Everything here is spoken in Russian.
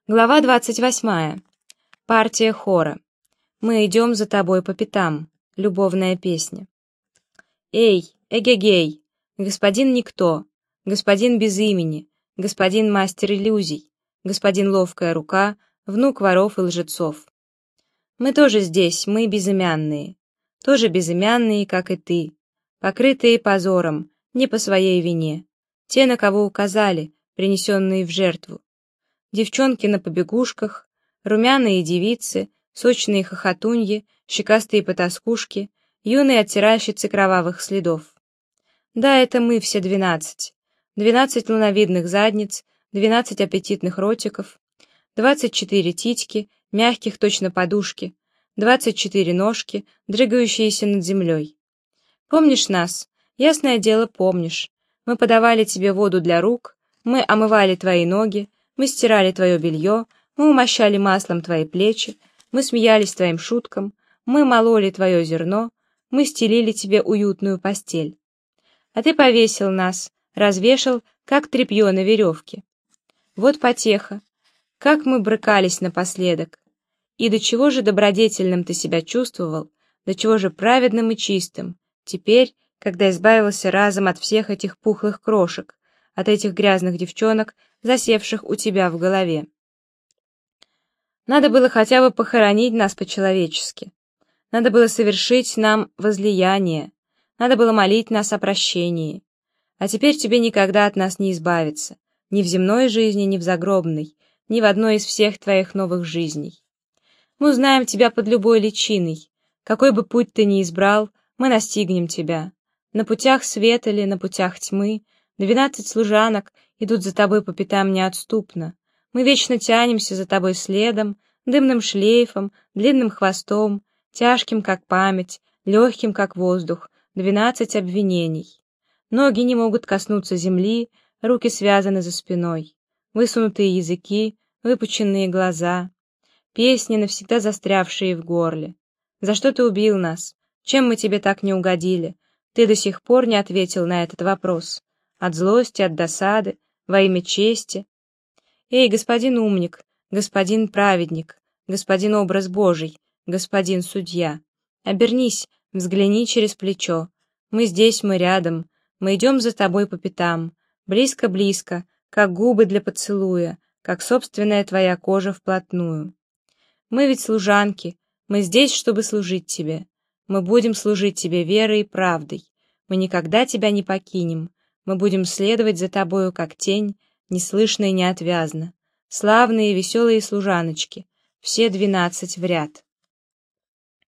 Глава 28. Партия хора. Мы идем за тобой по пятам. Любовная песня. Эй, эгегей, господин Никто, господин без имени, господин мастер иллюзий, господин ловкая рука, внук воров и лжецов. Мы тоже здесь, мы безымянные, тоже безымянные, как и ты, покрытые позором, не по своей вине, те, на кого указали, принесенные в жертву. Девчонки на побегушках, румяные девицы, сочные хохотуньи, щекастые потаскушки, юные оттиральщицы кровавых следов. Да, это мы все 12. 12 луновидных задниц, 12 аппетитных ротиков, 24 титьки, мягких точно подушки, 24 ножки, дрыгающиеся над землей. Помнишь нас? Ясное дело, помнишь. Мы подавали тебе воду для рук, мы омывали твои ноги, мы стирали твое белье, мы умощали маслом твои плечи, мы смеялись твоим шуткам, мы мололи твое зерно, мы стелили тебе уютную постель. А ты повесил нас, развешал, как тряпье на веревке. Вот потеха, как мы брыкались напоследок. И до чего же добродетельным ты себя чувствовал, до чего же праведным и чистым, теперь, когда избавился разом от всех этих пухлых крошек, от этих грязных девчонок, засевших у тебя в голове. Надо было хотя бы похоронить нас по-человечески. Надо было совершить нам возлияние. Надо было молить нас о прощении. А теперь тебе никогда от нас не избавиться. Ни в земной жизни, ни в загробной, ни в одной из всех твоих новых жизней. Мы узнаем тебя под любой личиной. Какой бы путь ты ни избрал, мы настигнем тебя. На путях света ли, на путях тьмы, 12 служанок идут за тобой по пятам неотступно. Мы вечно тянемся за тобой следом, дымным шлейфом, длинным хвостом, тяжким, как память, легким, как воздух, 12 обвинений. Ноги не могут коснуться земли, руки связаны за спиной, высунутые языки, выпученные глаза, песни, навсегда застрявшие в горле. За что ты убил нас? Чем мы тебе так не угодили? Ты до сих пор не ответил на этот вопрос. От злости, от досады, во имя чести. Эй, господин умник, господин праведник, господин образ Божий, господин судья. Обернись, взгляни через плечо. Мы здесь, мы рядом, мы идем за тобой по пятам, близко-близко, как губы для поцелуя, как собственная твоя кожа вплотную. Мы ведь служанки, мы здесь, чтобы служить тебе. Мы будем служить тебе верой и правдой. Мы никогда тебя не покинем. Мы будем следовать за тобою, как тень, неслышно и неотвязно. Славные и веселые служаночки, все 12 в ряд.